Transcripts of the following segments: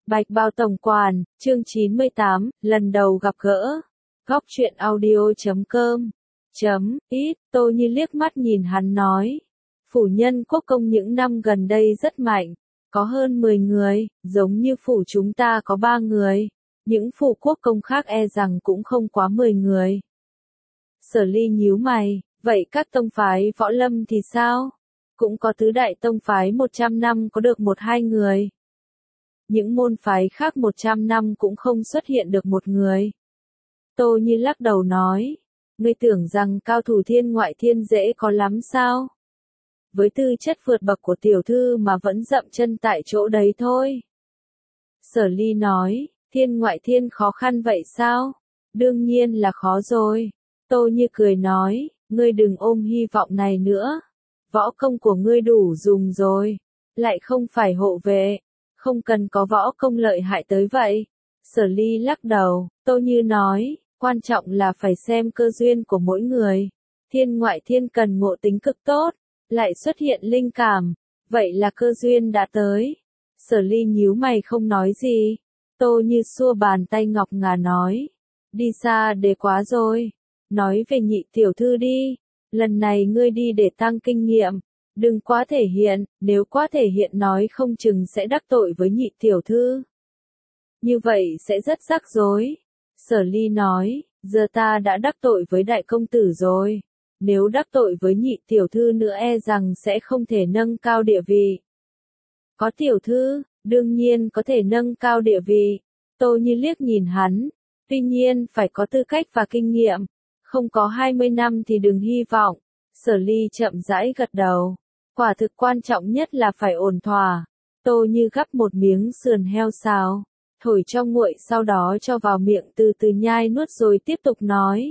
Bạch Bao tổng quản, chương 98, lần đầu gặp gỡ. Góc truyện audio.com. Ít, Tô Như liếc mắt nhìn hắn nói. Phủ nhân quốc công những năm gần đây rất mạnh, có hơn 10 người, giống như phủ chúng ta có 3 người. Những phủ quốc công khác e rằng cũng không quá 10 người. Sở Ly nhíu mày, vậy các tông phái võ lâm thì sao? Cũng có tứ đại tông phái 100 năm có được 1-2 người. Những môn phái khác 100 năm cũng không xuất hiện được một người. Tô Như lắc đầu nói, ngươi tưởng rằng cao thủ thiên ngoại thiên dễ có lắm sao? Với tư chất vượt bậc của tiểu thư mà vẫn dậm chân tại chỗ đấy thôi. Sở Ly nói, thiên ngoại thiên khó khăn vậy sao? Đương nhiên là khó rồi. Tô Như cười nói, ngươi đừng ôm hy vọng này nữa. Võ công của ngươi đủ dùng rồi. Lại không phải hộ vệ. Không cần có võ công lợi hại tới vậy. Sở Ly lắc đầu, Tô Như nói, quan trọng là phải xem cơ duyên của mỗi người. Thiên ngoại thiên cần ngộ tính cực tốt, lại xuất hiện linh cảm, vậy là cơ duyên đã tới. Sở Ly nhíu mày không nói gì. Tô Như xua bàn tay ngọc ngà nói, đi xa để quá rồi. Nói về nhị tiểu thư đi, lần này ngươi đi để tăng kinh nghiệm. Đừng quá thể hiện, nếu quá thể hiện nói không chừng sẽ đắc tội với nhị tiểu thư. Như vậy sẽ rất rắc rối. Sở Ly nói, giờ ta đã đắc tội với đại công tử rồi. Nếu đắc tội với nhị tiểu thư nữa e rằng sẽ không thể nâng cao địa vị. Có tiểu thư, đương nhiên có thể nâng cao địa vị. Tô Như liếc nhìn hắn, tuy nhiên phải có tư cách và kinh nghiệm. Không có 20 năm thì đừng hy vọng. Sở Ly chậm rãi gật đầu. Quả thực quan trọng nhất là phải ổn thỏa. Tô Như gắp một miếng sườn heo xào, thổi cho nguội sau đó cho vào miệng từ từ nhai nuốt rồi tiếp tục nói.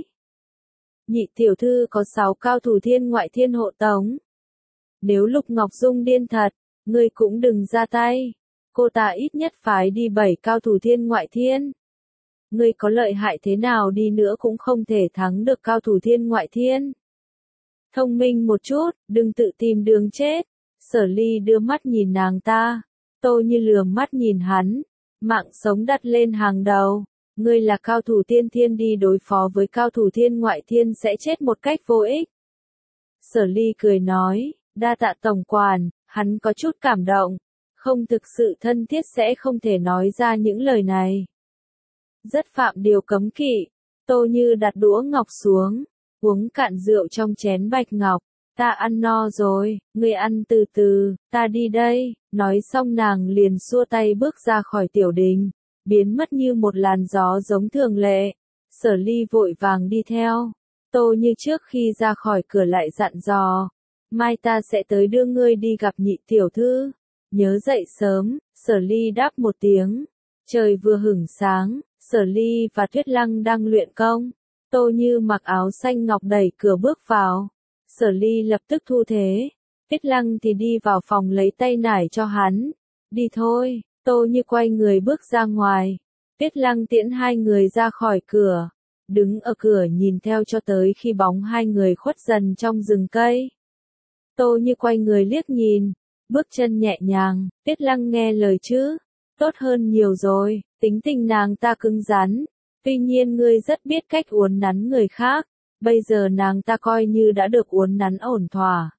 Nhị tiểu thư có 6 cao thủ thiên ngoại thiên hộ tống. Nếu Lục Ngọc Dung điên thật, ngươi cũng đừng ra tay. Cô ta ít nhất phải đi 7 cao thủ thiên ngoại thiên. Ngươi có lợi hại thế nào đi nữa cũng không thể thắng được cao thủ thiên ngoại thiên. Thông minh một chút, đừng tự tìm đường chết. Sở Ly đưa mắt nhìn nàng ta. Tô Như lườm mắt nhìn hắn. Mạng sống đặt lên hàng đầu. Ngươi là cao thủ tiên thiên đi đối phó với cao thủ thiên ngoại thiên sẽ chết một cách vô ích. Sở Ly cười nói, đa tạ tổng quản, hắn có chút cảm động. Không thực sự thân thiết sẽ không thể nói ra những lời này. Rất phạm điều cấm kỵ. Tô Như đặt đũa ngọc xuống. Uống cạn rượu trong chén bạch ngọc, ta ăn no rồi, ngươi ăn từ từ, ta đi đây, nói xong nàng liền xua tay bước ra khỏi tiểu đình, biến mất như một làn gió giống thường lệ. Sở Ly vội vàng đi theo. Tô Như trước khi ra khỏi cửa lại dặn dò, mai ta sẽ tới đưa ngươi đi gặp nhị tiểu thư, nhớ dậy sớm. Sở Ly đáp một tiếng. Trời vừa hửng sáng, Sở Ly và Tuyết Lăng đang luyện công. Tô Như mặc áo xanh ngọc đẩy cửa bước vào. Sở Ly lập tức thu thế. Tuyết Lăng thì đi vào phòng lấy tay nải cho hắn. Đi thôi. Tô Như quay người bước ra ngoài. Tuyết Lăng tiễn hai người ra khỏi cửa. Đứng ở cửa nhìn theo cho tới khi bóng hai người khuất dần trong rừng cây. Tô Như quay người liếc nhìn. Bước chân nhẹ nhàng. Tuyết Lăng nghe lời chứ. Tốt hơn nhiều rồi. Tính tình nàng ta cứng rắn. Tuy nhiên ngươi rất biết cách uốn nắn người khác, bây giờ nàng ta coi như đã được uốn nắn ổn thỏa.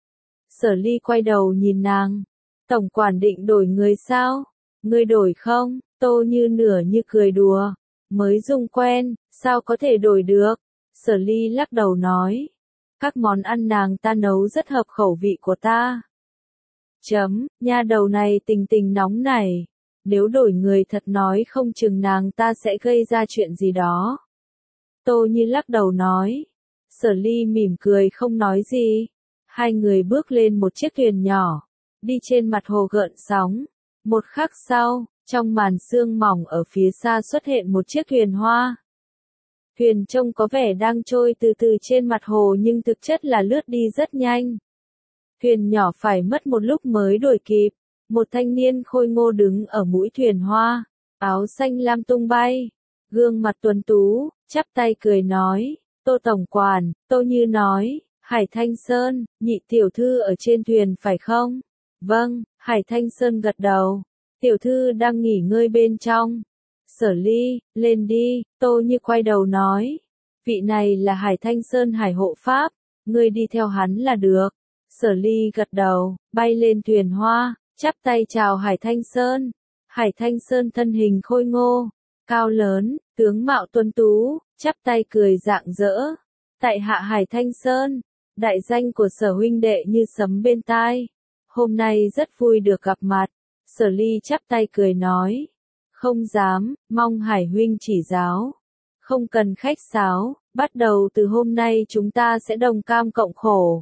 Sở Ly quay đầu nhìn nàng, tổng quản định đổi người sao? Ngươi đổi không? Tô Như nửa như cười đùa, mới dùng quen, sao có thể đổi được? Sở Ly lắc đầu nói, các món ăn nàng ta nấu rất hợp khẩu vị của ta. Nha đầu này tình tình nóng này. Nếu đổi người thật nói không chừng nàng ta sẽ gây ra chuyện gì đó. Tô Như lắc đầu nói. Sở Ly mỉm cười không nói gì. Hai người bước lên một chiếc thuyền nhỏ. Đi trên mặt hồ gợn sóng. Một khắc sau, trong màn sương mỏng ở phía xa xuất hiện một chiếc thuyền hoa. Thuyền trông có vẻ đang trôi từ từ trên mặt hồ nhưng thực chất là lướt đi rất nhanh. Thuyền nhỏ phải mất một lúc mới đuổi kịp. Một thanh niên khôi ngô đứng ở mũi thuyền hoa, áo xanh lam tung bay, gương mặt tuấn tú, chắp tay cười nói, Tô tổng quản. Tô Như nói, Hải Thanh Sơn, nhị tiểu thư ở trên thuyền phải không? Vâng, Hải Thanh Sơn gật đầu. Tiểu thư đang nghỉ ngơi bên trong. Sở Ly, lên đi, Tô Như quay đầu nói. Vị này là Hải Thanh Sơn Hải hộ pháp, ngươi đi theo hắn là được. Sở Ly gật đầu, bay lên thuyền hoa, chắp tay chào Hải Thanh Sơn. Hải Thanh Sơn thân hình khôi ngô, cao lớn, tướng mạo tuấn tú, chắp tay cười rạng rỡ. Tại hạ Hải Thanh Sơn, đại danh của Sở huynh đệ như sấm bên tai. Hôm nay rất vui được gặp mặt. Sở Ly chắp tay cười nói. Không dám, mong Hải huynh chỉ giáo. Không cần khách sáo, bắt đầu từ hôm nay chúng ta sẽ đồng cam cộng khổ.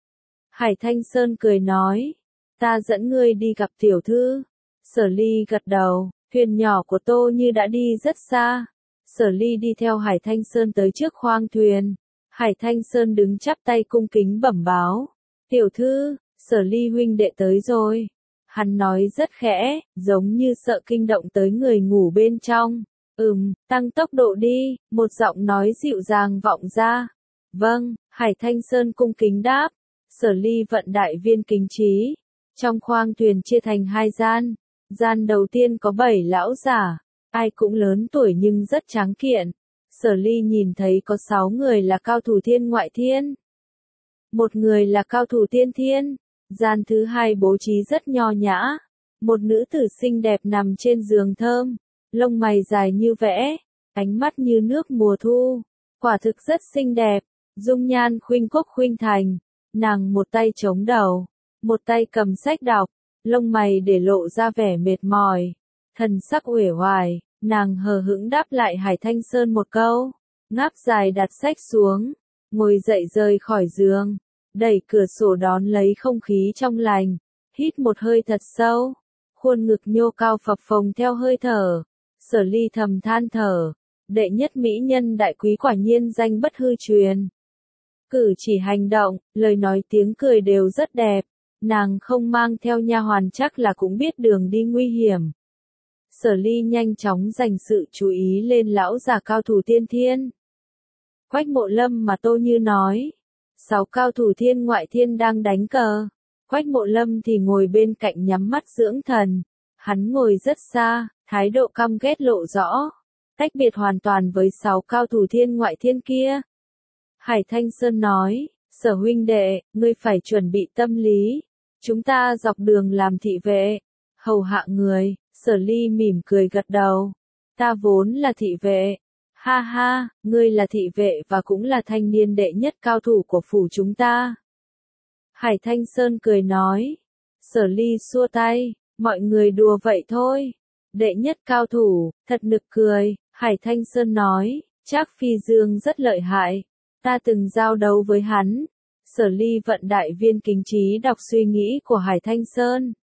Hải Thanh Sơn cười nói. Ta dẫn ngươi đi gặp tiểu thư. Sở Ly gật đầu, thuyền nhỏ của Tô Như đã đi rất xa. Sở Ly đi theo Hải Thanh Sơn tới trước khoang thuyền. Hải Thanh Sơn đứng chắp tay cung kính bẩm báo. Tiểu thư, Sở Ly huynh đệ tới rồi. Hắn nói rất khẽ, giống như sợ kinh động tới người ngủ bên trong. Tăng tốc độ đi, một giọng nói dịu dàng vọng ra. Vâng, Hải Thanh Sơn cung kính đáp. Sở Ly vận đại viên kính trí. Trong khoang thuyền chia thành 2 gian. Gian đầu tiên có 7 lão giả, ai cũng lớn tuổi nhưng rất tráng kiện. Sở Ly nhìn thấy có 6 người là cao thủ thiên ngoại thiên. Một người là cao thủ tiên thiên. Gian thứ 2 bố trí rất nho nhã. Một nữ tử xinh đẹp nằm trên giường thơm, lông mày dài như vẽ, ánh mắt như nước mùa thu, quả thực rất xinh đẹp, dung nhan khuynh quốc khuynh thành. Nàng một tay chống đầu, một tay cầm sách đọc, lông mày để lộ ra vẻ mệt mỏi, thần sắc uể oải. Nàng hờ hững đáp lại Hải Thanh Sơn một câu, ngáp dài đặt sách xuống, ngồi dậy rời khỏi giường, đẩy cửa sổ đón lấy không khí trong lành, hít một hơi thật sâu, khuôn ngực nhô cao phập phồng theo hơi thở. Sở Ly thầm than thở, đệ nhất mỹ nhân đại quý quả nhiên danh bất hư truyền. Cử chỉ hành động, lời nói tiếng cười đều rất đẹp, nàng không mang theo nha hoàn chắc là cũng biết đường đi nguy hiểm. Sở Ly nhanh chóng dành sự chú ý lên lão già cao thủ tiên thiên. Quách Mộ Lâm mà Tô Như nói. 6 cao thủ thiên ngoại thiên đang đánh cờ. Quách Mộ Lâm thì ngồi bên cạnh nhắm mắt dưỡng thần. Hắn ngồi rất xa, thái độ căm ghét lộ rõ. Tách biệt hoàn toàn với 6 cao thủ thiên ngoại thiên kia. Hải Thanh Sơn nói, Sở huynh đệ, ngươi phải chuẩn bị tâm lý. Chúng ta dọc đường làm thị vệ, hầu hạ người. Sở Ly mỉm cười gật đầu. Ta vốn là thị vệ. Ha ha, ngươi là thị vệ và cũng là thanh niên đệ nhất cao thủ của phủ chúng ta. Hải Thanh Sơn cười nói. Sở Ly xua tay, mọi người đùa vậy thôi. Đệ nhất cao thủ, thật nực cười. Hải Thanh Sơn nói, Trác Phi Dương rất lợi hại. Ta từng giao đấu với hắn. Sở Ly vận đại viên kính trí đọc suy nghĩ của Hải Thanh Sơn.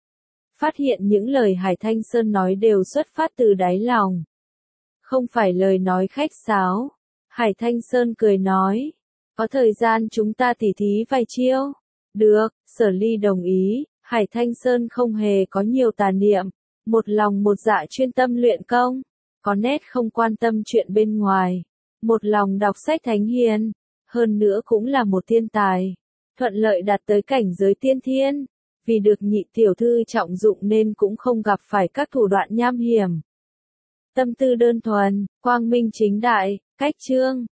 Phát hiện những lời Hải Thanh Sơn nói đều xuất phát từ đáy lòng. Không phải lời nói khách sáo. Hải Thanh Sơn cười nói. Có thời gian chúng ta tỉ thí vài chiêu. Được, Sở Ly đồng ý. Hải Thanh Sơn không hề có nhiều tà niệm. Một lòng một dạ chuyên tâm luyện công. Có nét không quan tâm chuyện bên ngoài. Một lòng đọc sách thánh hiền. Hơn nữa cũng là một thiên tài. Thuận lợi đạt tới cảnh giới tiên thiên. Vì được nhị tiểu thư trọng dụng nên cũng không gặp phải các thủ đoạn nham hiểm. Tâm tư đơn thuần, quang minh chính đại, cách chương.